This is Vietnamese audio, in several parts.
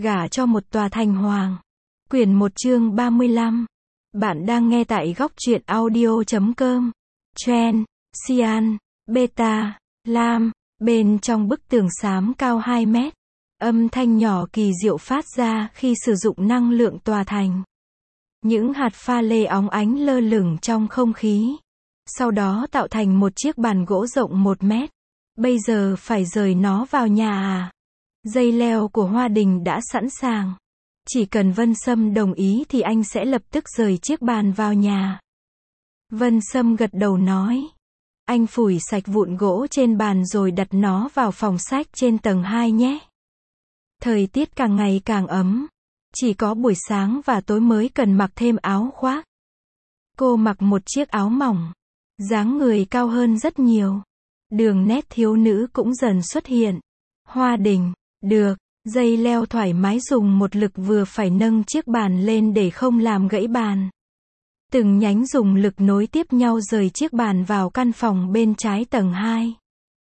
Gả cho một tòa thành hoàng. Quyển 1 chương 35. Bạn đang nghe tại góc truyện audio.com. Trend, Cyan, Beta, Lam. Bên trong bức tường xám cao 2 mét. Âm thanh nhỏ kỳ diệu phát ra khi sử dụng năng lượng tòa thành. Những hạt pha lê óng ánh lơ lửng trong không khí. Sau đó tạo thành một chiếc bàn gỗ rộng 1 mét. Bây giờ phải rời nó vào nhà à? Dây leo của Hoa Đình đã sẵn sàng. Chỉ cần Vân Sâm đồng ý thì anh sẽ lập tức rời chiếc bàn vào nhà. Vân Sâm gật đầu nói. Anh phủi sạch vụn gỗ trên bàn rồi đặt nó vào phòng sách trên tầng 2 nhé. Thời tiết càng ngày càng ấm. Chỉ có buổi sáng và tối mới cần mặc thêm áo khoác. Cô mặc một chiếc áo mỏng. Dáng người cao hơn rất nhiều. Đường nét thiếu nữ cũng dần xuất hiện. Hoa Đình, được, dây leo thoải mái dùng một lực vừa phải nâng chiếc bàn lên để không làm gãy bàn. Từng nhánh dùng lực nối tiếp nhau rời chiếc bàn vào căn phòng bên trái tầng 2.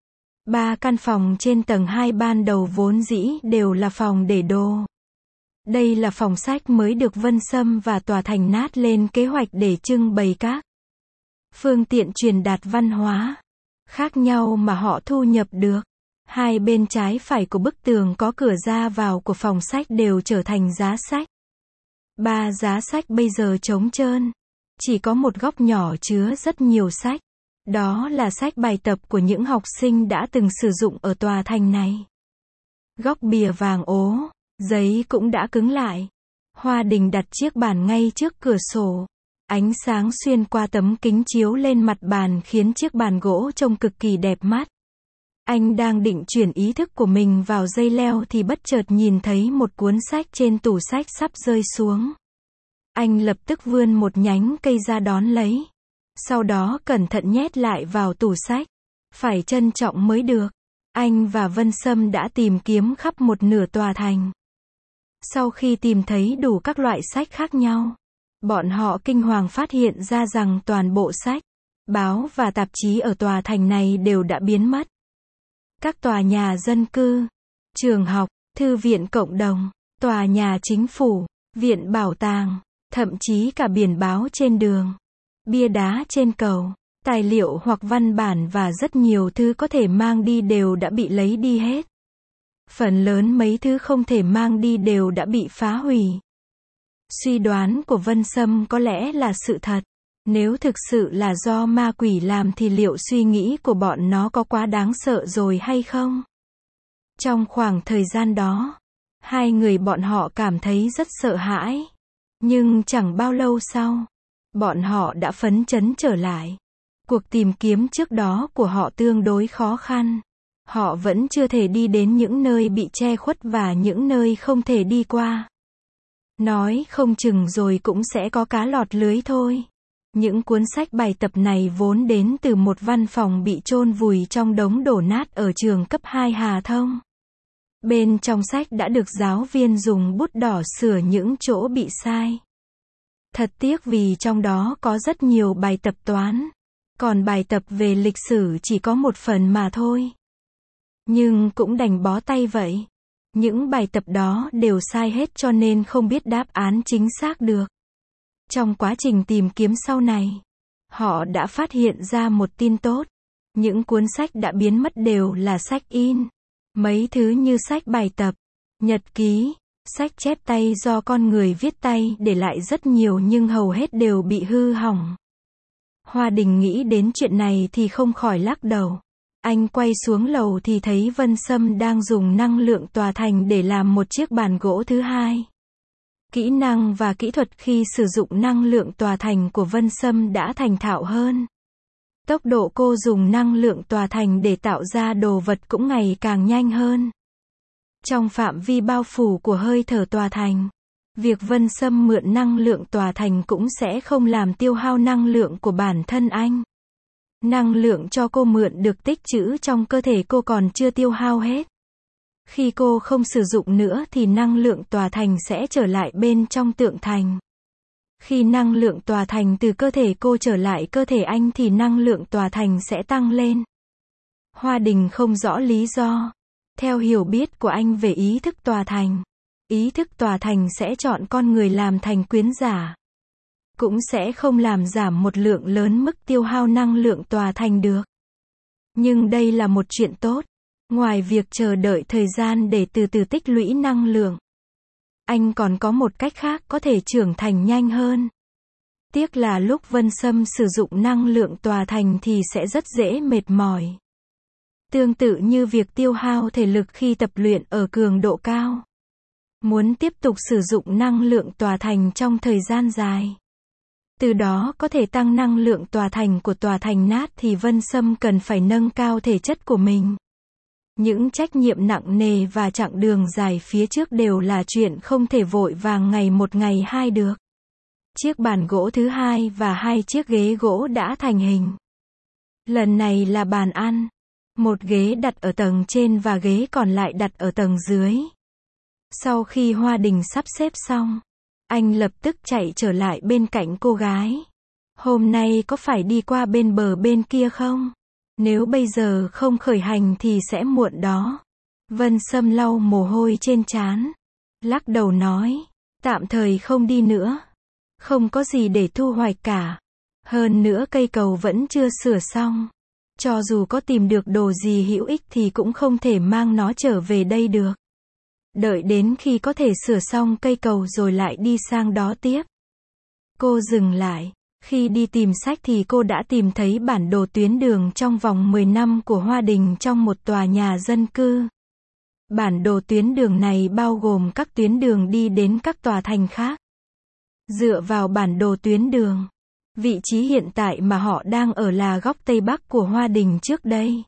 3 căn phòng trên tầng 2 ban đầu vốn dĩ đều là phòng để đồ. Đây là phòng sách mới được Vân Sâm và tòa thành nát lên kế hoạch để trưng bày các phương tiện truyền đạt văn hóa khác nhau mà họ thu nhập được. Hai bên trái phải của bức tường có cửa ra vào của phòng sách đều trở thành giá sách. 3 giá sách bây giờ trống trơn. Chỉ có một góc nhỏ chứa rất nhiều sách. Đó là sách bài tập của những học sinh đã từng sử dụng ở tòa thành này. Góc bìa vàng ố, giấy cũng đã cứng lại. Hoa Đình đặt chiếc bàn ngay trước cửa sổ. Ánh sáng xuyên qua tấm kính chiếu lên mặt bàn khiến chiếc bàn gỗ trông cực kỳ đẹp mắt. Anh đang định chuyển ý thức của mình vào dây leo thì bất chợt nhìn thấy một cuốn sách trên tủ sách sắp rơi xuống. Anh lập tức vươn một nhánh cây ra đón lấy. Sau đó cẩn thận nhét lại vào tủ sách. Phải trân trọng mới được. Anh và Vân Sâm đã tìm kiếm khắp một nửa tòa thành. Sau khi tìm thấy đủ các loại sách khác nhau, bọn họ kinh hoàng phát hiện ra rằng toàn bộ sách, báo và tạp chí ở tòa thành này đều đã biến mất. Các tòa nhà dân cư, trường học, thư viện cộng đồng, tòa nhà chính phủ, viện bảo tàng, thậm chí cả biển báo trên đường, bia đá trên cầu, tài liệu hoặc văn bản và rất nhiều thứ có thể mang đi đều đã bị lấy đi hết. Phần lớn mấy thứ không thể mang đi đều đã bị phá hủy. Suy đoán của Vân Sâm có lẽ là sự thật. Nếu thực sự là do ma quỷ làm thì liệu suy nghĩ của bọn nó có quá đáng sợ rồi hay không? Trong khoảng thời gian đó, hai người bọn họ cảm thấy rất sợ hãi. Nhưng chẳng bao lâu sau, bọn họ đã phấn chấn trở lại. Cuộc tìm kiếm trước đó của họ tương đối khó khăn. Họ vẫn chưa thể đi đến những nơi bị che khuất và những nơi không thể đi qua. Nói không chừng rồi cũng sẽ có cá lọt lưới thôi. Những cuốn sách bài tập này vốn đến từ một văn phòng bị chôn vùi trong đống đổ nát ở trường cấp 2 Hà Thông. Bên trong sách đã được giáo viên dùng bút đỏ sửa những chỗ bị sai. Thật tiếc vì trong đó có rất nhiều bài tập toán. Còn bài tập về lịch sử chỉ có một phần mà thôi. Nhưng cũng đành bó tay vậy. Những bài tập đó đều sai hết cho nên không biết đáp án chính xác được. Trong quá trình tìm kiếm sau này, họ đã phát hiện ra một tin tốt. Những cuốn sách đã biến mất đều là sách in. Mấy thứ như sách bài tập, nhật ký, sách chép tay do con người viết tay để lại rất nhiều nhưng hầu hết đều bị hư hỏng. Hoa Đình nghĩ đến chuyện này thì không khỏi lắc đầu. Anh quay xuống lầu thì thấy Vân Sâm đang dùng năng lượng tòa thành để làm một chiếc bàn gỗ thứ hai. Kỹ năng và kỹ thuật khi sử dụng năng lượng tòa thành của Vân Sâm đã thành thạo hơn. Tốc độ cô dùng năng lượng tòa thành để tạo ra đồ vật cũng ngày càng nhanh hơn. Trong phạm vi bao phủ của hơi thở tòa thành, việc Vân Sâm mượn năng lượng tòa thành cũng sẽ không làm tiêu hao năng lượng của bản thân anh. Năng lượng cho cô mượn được tích trữ trong cơ thể cô còn chưa tiêu hao hết. Khi cô không sử dụng nữa thì năng lượng tòa thành sẽ trở lại bên trong tượng thành. Khi năng lượng tòa thành từ cơ thể cô trở lại cơ thể anh thì năng lượng tòa thành sẽ tăng lên. Hoa Đình không rõ lý do. Theo hiểu biết của anh về ý thức tòa thành, Ý thức tòa thành sẽ chọn con người làm thành quyến giả. Cũng sẽ không làm giảm một lượng lớn mức tiêu hao năng lượng tòa thành được. Nhưng đây là một chuyện tốt. Ngoài việc chờ đợi thời gian để từ từ tích lũy năng lượng, anh còn có một cách khác có thể trưởng thành nhanh hơn. Tiếc là lúc Vân Sâm sử dụng năng lượng tòa thành thì sẽ rất dễ mệt mỏi. Tương tự như việc tiêu hao thể lực khi tập luyện ở cường độ cao. Muốn tiếp tục sử dụng năng lượng tòa thành trong thời gian dài, từ đó có thể tăng năng lượng tòa thành của tòa thành nát thì Vân Sâm cần phải nâng cao thể chất của mình. Những trách nhiệm nặng nề và chặng đường dài phía trước đều là chuyện không thể vội vàng ngày một ngày hai được. Chiếc bàn gỗ thứ hai và 2 chiếc ghế gỗ đã thành hình. Lần này là bàn ăn. Một ghế đặt ở tầng trên và ghế còn lại đặt ở tầng dưới. Sau khi Hoa Đình sắp xếp xong, anh lập tức chạy trở lại bên cạnh cô gái. Hôm nay có phải đi qua bên bờ bên kia không? Nếu bây giờ không khởi hành thì sẽ muộn đó. Vân Sâm lau mồ hôi trên trán, lắc đầu nói, tạm thời không đi nữa. Không có gì để thu hoạch cả. Hơn nữa cây cầu vẫn chưa sửa xong. Cho dù có tìm được đồ gì hữu ích thì cũng không thể mang nó trở về đây được. Đợi đến khi có thể sửa xong cây cầu rồi lại đi sang đó tiếp. Cô dừng lại. Khi đi tìm sách thì cô đã tìm thấy bản đồ tuyến đường trong vòng 10 năm của Hoa Đình trong một tòa nhà dân cư. Bản đồ tuyến đường này bao gồm các tuyến đường đi đến các tòa thành khác. Dựa vào bản đồ tuyến đường, vị trí hiện tại mà họ đang ở là góc Tây Bắc của Hoa Đình trước đây.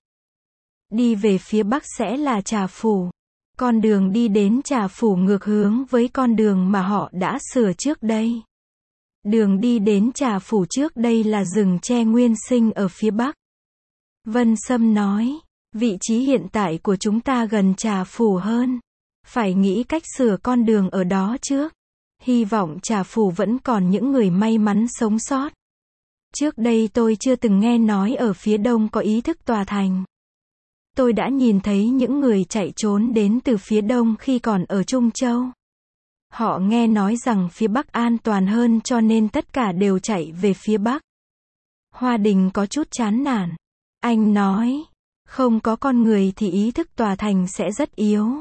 Đi về phía Bắc sẽ là Trà Phủ. Con đường đi đến Trà Phủ ngược hướng với con đường mà họ đã sửa trước đây. Đường đi đến Trà Phủ trước đây là rừng tre nguyên sinh ở phía Bắc. Vân Sâm nói, vị trí hiện tại của chúng ta gần Trà Phủ hơn. Phải nghĩ cách sửa con đường ở đó trước. Hy vọng Trà Phủ vẫn còn những người may mắn sống sót. Trước đây tôi chưa từng nghe nói ở phía đông có ý thức tòa thành. Tôi đã nhìn thấy những người chạy trốn đến từ phía đông khi còn ở Trung Châu. Họ nghe nói rằng phía Bắc an toàn hơn cho nên tất cả đều chạy về phía Bắc. Hoa Đình có chút chán nản. Anh nói, không có con người thì ý thức tòa thành sẽ rất yếu.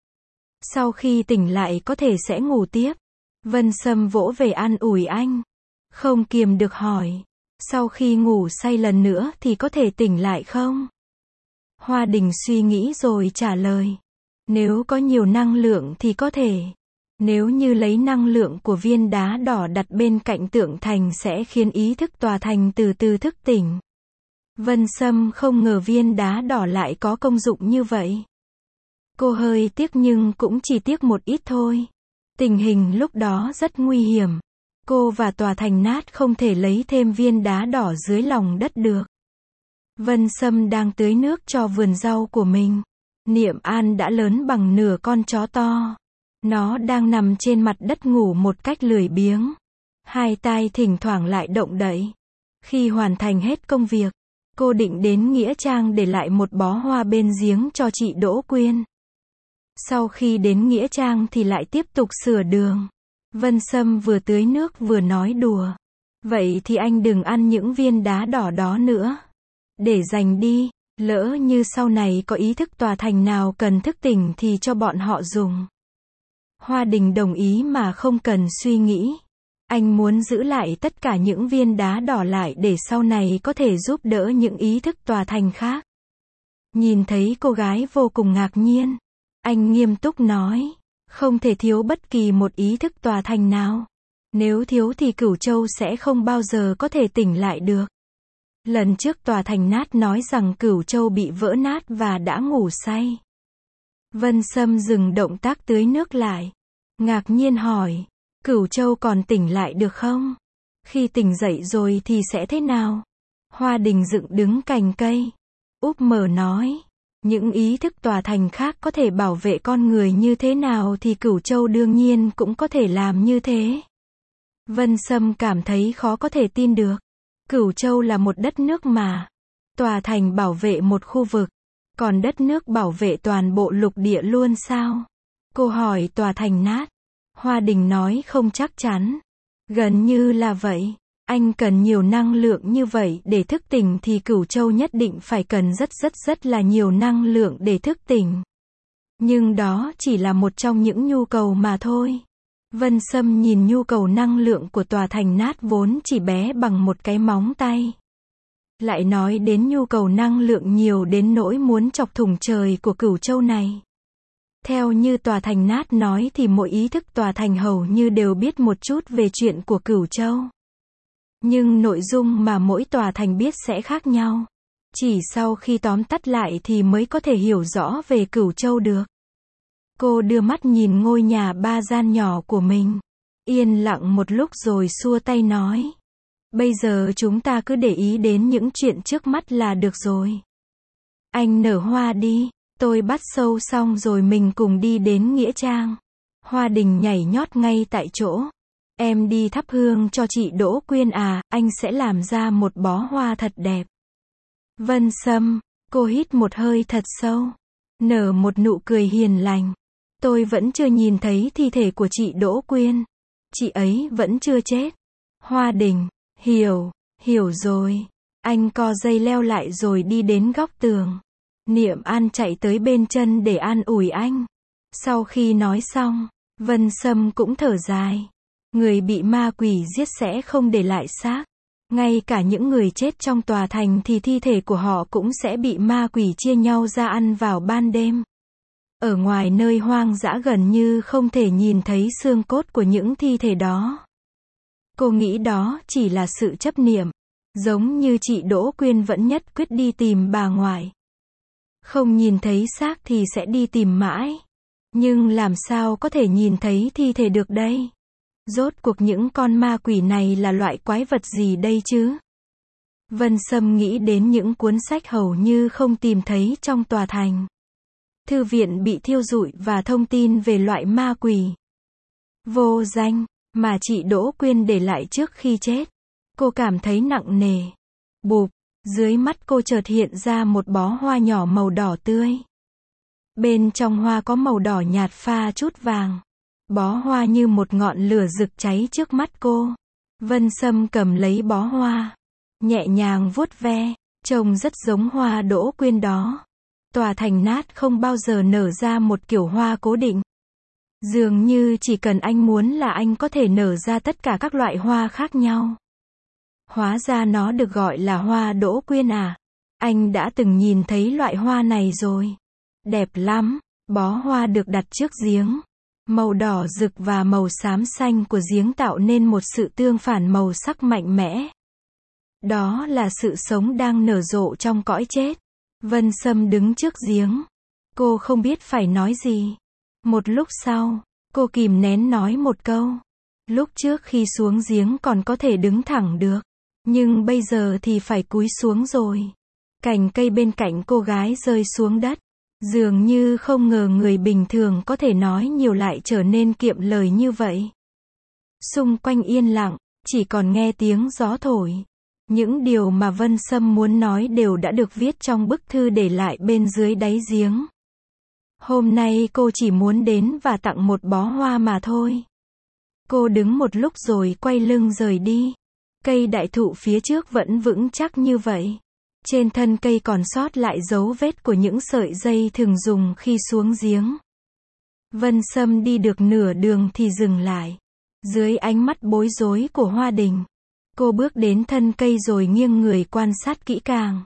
Sau khi tỉnh lại có thể sẽ ngủ tiếp. Vân Sâm vỗ về an ủi anh. Không kiềm được hỏi, sau khi ngủ say lần nữa thì có thể tỉnh lại không? Hoa Đình suy nghĩ rồi trả lời. Nếu có nhiều năng lượng thì có thể. Nếu như lấy năng lượng của viên đá đỏ đặt bên cạnh tượng thành sẽ khiến ý thức tòa thành từ từ thức tỉnh. Vân Sâm không ngờ viên đá đỏ lại có công dụng như vậy. Cô hơi tiếc nhưng cũng chỉ tiếc một ít thôi. Tình hình lúc đó rất nguy hiểm. Cô và tòa thành nát không thể lấy thêm viên đá đỏ dưới lòng đất được. Vân Sâm đang tưới nước cho vườn rau của mình. Niệm An đã lớn bằng nửa con chó to. Nó đang nằm trên mặt đất ngủ một cách lười biếng. Hai tai thỉnh thoảng lại động đậy. Khi hoàn thành hết công việc, cô định đến Nghĩa Trang để lại một bó hoa bên giếng cho chị Đỗ Quyên. Sau khi đến Nghĩa Trang thì lại tiếp tục sửa đường. Vân Sâm vừa tưới nước vừa nói đùa. Vậy thì anh đừng ăn những viên đá đỏ đó nữa. Để dành đi, lỡ như sau này có ý thức tòa thành nào cần thức tỉnh thì cho bọn họ dùng. Hoa Đình đồng ý mà không cần suy nghĩ. Anh muốn giữ lại tất cả những viên đá đỏ lại để sau này có thể giúp đỡ những ý thức tòa thành khác. Nhìn thấy cô gái vô cùng ngạc nhiên. Anh nghiêm túc nói, không thể thiếu bất kỳ một ý thức tòa thành nào. Nếu thiếu thì Cửu Châu sẽ không bao giờ có thể tỉnh lại được. Lần trước tòa thành nát nói rằng Cửu Châu bị vỡ nát và đã ngủ say. Vân Sâm dừng động tác tưới nước lại. Ngạc nhiên hỏi, Cửu Châu còn tỉnh lại được không? Khi tỉnh dậy rồi thì sẽ thế nào? Hoa Đình dựng đứng cành cây. Úp mở nói, những ý thức tòa thành khác có thể bảo vệ con người như thế nào thì Cửu Châu đương nhiên cũng có thể làm như thế. Vân Sâm cảm thấy khó có thể tin được. Cửu Châu là một đất nước mà. Tòa thành bảo vệ một khu vực. Còn đất nước bảo vệ toàn bộ lục địa luôn sao? Cô hỏi tòa thành nát. Hoa Đình nói không chắc chắn. Gần như là vậy. Anh cần nhiều năng lượng như vậy để thức tỉnh thì Cửu Châu nhất định phải cần rất là nhiều năng lượng để thức tỉnh. Nhưng đó chỉ là một trong những nhu cầu mà thôi. Vân Sâm nhìn nhu cầu năng lượng của tòa thành nát vốn chỉ bé bằng một cái móng tay. Lại nói đến nhu cầu năng lượng nhiều đến nỗi muốn chọc thủng trời của Cửu Châu này. Theo như tòa thành nát nói thì mỗi ý thức tòa thành hầu như đều biết một chút về chuyện của Cửu Châu. Nhưng nội dung mà mỗi tòa thành biết sẽ khác nhau. Chỉ sau khi tóm tắt lại thì mới có thể hiểu rõ về Cửu Châu được. Cô đưa mắt nhìn ngôi nhà 3 gian nhỏ của mình. Yên lặng một lúc rồi xua tay nói. Bây giờ chúng ta cứ để ý đến những chuyện trước mắt là được rồi. Anh nở hoa đi, tôi bắt sâu xong rồi mình cùng đi đến Nghĩa Trang. Hoa Đình nhảy nhót ngay tại chỗ. Em đi thắp hương cho chị Đỗ Quyên à, anh sẽ làm ra một bó hoa thật đẹp. Vân Sâm, cô hít một hơi thật sâu. Nở một nụ cười hiền lành. Tôi vẫn chưa nhìn thấy thi thể của chị Đỗ Quyên. Chị ấy vẫn chưa chết. Hoa Đình, hiểu rồi. Anh co dây leo lại rồi đi đến góc tường. Niệm An chạy tới bên chân để an ủi anh. Sau khi nói xong, Vân Sâm cũng thở dài. Người bị ma quỷ giết sẽ không để lại xác. Ngay cả những người chết trong tòa thành thì thi thể của họ cũng sẽ bị ma quỷ chia nhau ra ăn vào ban đêm. Ở ngoài nơi hoang dã gần như không thể nhìn thấy xương cốt của những thi thể đó. Cô nghĩ đó chỉ là sự chấp niệm. Giống như chị Đỗ Quyên vẫn nhất quyết đi tìm bà ngoại. Không nhìn thấy xác thì sẽ đi tìm mãi. Nhưng làm sao có thể nhìn thấy thi thể được đây? Rốt cuộc những con ma quỷ này là loại quái vật gì đây chứ? Vân Sâm nghĩ đến những cuốn sách hầu như không tìm thấy trong tòa thành. Thư viện bị thiêu rụi và thông tin về loại ma quỷ vô danh mà chị Đỗ Quyên để lại trước khi chết. Cô cảm thấy nặng nề. Bụp, dưới mắt cô chợt hiện ra một bó hoa nhỏ màu đỏ tươi. Bên trong hoa có màu đỏ nhạt pha chút vàng. Bó hoa như một ngọn lửa rực cháy trước mắt cô. Vân Sâm cầm lấy bó hoa, nhẹ nhàng vuốt ve, trông rất giống hoa Đỗ Quyên đó. Tòa thành nát không bao giờ nở ra một kiểu hoa cố định. Dường như chỉ cần anh muốn là anh có thể nở ra tất cả các loại hoa khác nhau. Hóa ra nó được gọi là hoa Đỗ Quyên à? Anh đã từng nhìn thấy loại hoa này rồi. Đẹp lắm. Bó hoa được đặt trước giếng. Màu đỏ rực và màu xám xanh của giếng tạo nên một sự tương phản màu sắc mạnh mẽ. Đó là sự sống đang nở rộ trong cõi chết. Vân Sâm đứng trước giếng. Cô không biết phải nói gì. Một lúc sau, cô kìm nén nói một câu. Lúc trước khi xuống giếng còn có thể đứng thẳng được. Nhưng bây giờ thì phải cúi xuống rồi. Cành cây bên cạnh cô gái rơi xuống đất. Dường như không ngờ người bình thường có thể nói nhiều lại trở nên kiệm lời như vậy. Xung quanh yên lặng, chỉ còn nghe tiếng gió thổi. Những điều mà Vân Sâm muốn nói đều đã được viết trong bức thư để lại bên dưới đáy giếng. Hôm nay cô chỉ muốn đến và tặng một bó hoa mà thôi. Cô đứng một lúc rồi quay lưng rời đi. Cây đại thụ phía trước vẫn vững chắc như vậy. Trên thân cây còn sót lại dấu vết của những sợi dây thường dùng khi xuống giếng. Vân Sâm đi được nửa đường thì dừng lại. Dưới ánh mắt bối rối của Hoa Đình, cô bước đến thân cây rồi nghiêng người quan sát kỹ càng.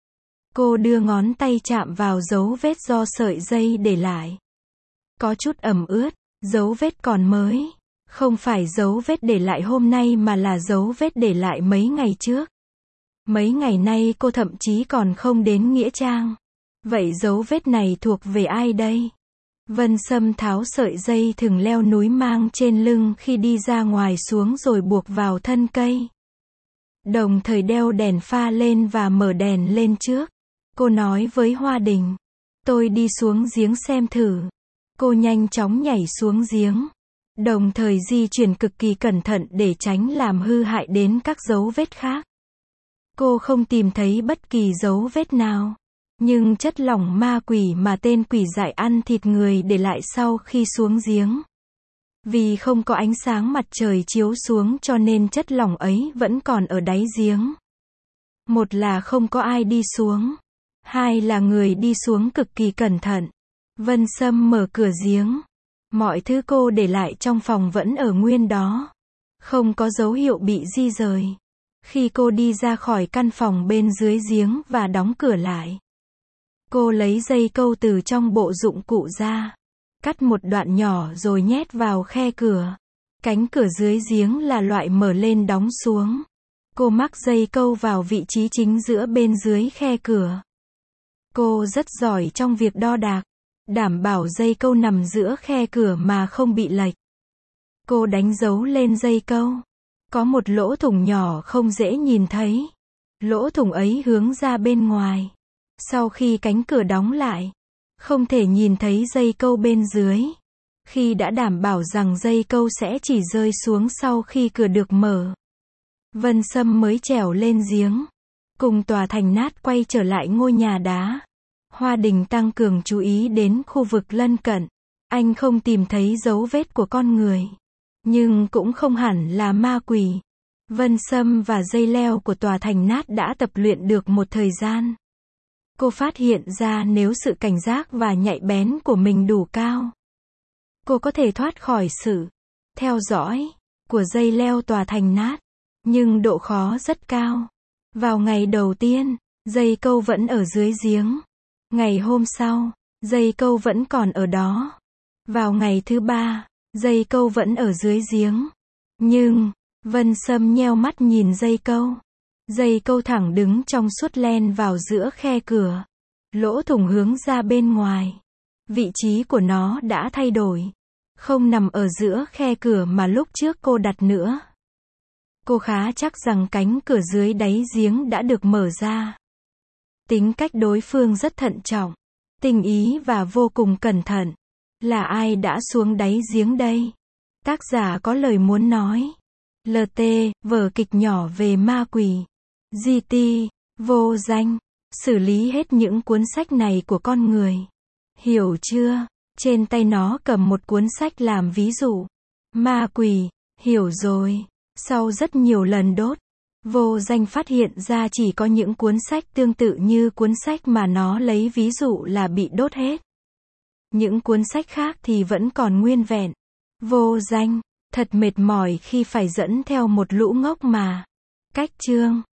Cô đưa ngón tay chạm vào dấu vết do sợi dây để lại. Có chút ẩm ướt, dấu vết còn mới. Không phải dấu vết để lại hôm nay mà là dấu vết để lại mấy ngày trước. Mấy ngày nay cô thậm chí còn không đến Nghĩa Trang. Vậy dấu vết này thuộc về ai đây? Vân Sâm tháo sợi dây thừng leo núi mang trên lưng khi đi ra ngoài xuống rồi buộc vào thân cây. Đồng thời đeo đèn pha lên và mở đèn lên trước. Cô nói với Hoa Đình. Tôi đi xuống giếng xem thử. Cô nhanh chóng nhảy xuống giếng. Đồng thời di chuyển cực kỳ cẩn thận để tránh làm hư hại đến các dấu vết khác. Cô không tìm thấy bất kỳ dấu vết nào. Nhưng chất lỏng ma quỷ mà tên quỷ dại ăn thịt người để lại sau khi xuống giếng. Vì không có ánh sáng mặt trời chiếu xuống cho nên chất lỏng ấy vẫn còn ở đáy giếng. Một là không có ai đi xuống. Hai là người đi xuống cực kỳ cẩn thận. Vân Sâm mở cửa giếng. Mọi thứ cô để lại trong phòng vẫn ở nguyên đó. Không có dấu hiệu bị di rời. Khi cô đi ra khỏi căn phòng bên dưới giếng và đóng cửa lại, cô lấy dây câu từ trong bộ dụng cụ ra, cắt một đoạn nhỏ rồi nhét vào khe cửa. Cánh cửa dưới giếng là loại mở lên đóng xuống. Cô mắc dây câu vào vị trí chính giữa bên dưới khe cửa. Cô rất giỏi trong việc đo đạc, đảm bảo dây câu nằm giữa khe cửa mà không bị lệch. Cô đánh dấu lên dây câu. Có một lỗ thủng nhỏ không dễ nhìn thấy. Lỗ thủng ấy hướng ra bên ngoài. Sau khi cánh cửa đóng lại, không thể nhìn thấy dây câu bên dưới. Khi đã đảm bảo rằng dây câu sẽ chỉ rơi xuống sau khi cửa được mở, Vân Sâm mới trèo lên giếng. Cùng tòa thành nát quay trở lại ngôi nhà đá. Hoa Đình tăng cường chú ý đến khu vực lân cận. Anh không tìm thấy dấu vết của con người. Nhưng cũng không hẳn là ma quỷ. Vân Sâm và dây leo của tòa thành nát đã tập luyện được một thời gian. Cô phát hiện ra nếu sự cảnh giác và nhạy bén của mình đủ cao, cô có thể thoát khỏi sự theo dõi của dây leo tòa thành nát. Nhưng độ khó rất cao. Vào ngày đầu tiên, dây câu vẫn ở dưới giếng. Ngày hôm sau, dây câu vẫn còn ở đó. Vào ngày thứ ba, dây câu vẫn ở dưới giếng. Nhưng, Vân Sâm nheo mắt nhìn dây câu. Dây câu thẳng đứng trong suốt len vào giữa khe cửa. Lỗ thủng hướng ra bên ngoài. Vị trí của nó đã thay đổi. Không nằm ở giữa khe cửa mà lúc trước cô đặt nữa. Cô khá chắc rằng cánh cửa dưới đáy giếng đã được mở ra. Tính cách đối phương rất thận trọng, tinh ý và vô cùng cẩn thận. Là ai đã xuống đáy giếng đây? Tác giả có lời muốn nói. LT, vở kịch nhỏ về ma quỷ. GT, vô danh. Xử lý hết những cuốn sách này của con người. Hiểu chưa? Trên tay nó cầm một cuốn sách làm ví dụ. Ma quỷ, hiểu rồi. Sau rất nhiều lần đốt, vô danh phát hiện ra chỉ có những cuốn sách tương tự như cuốn sách mà nó lấy ví dụ là bị đốt hết. Những cuốn sách khác thì vẫn còn nguyên vẹn. Vô danh, thật mệt mỏi khi phải dẫn theo một lũ ngốc mà. Cách chương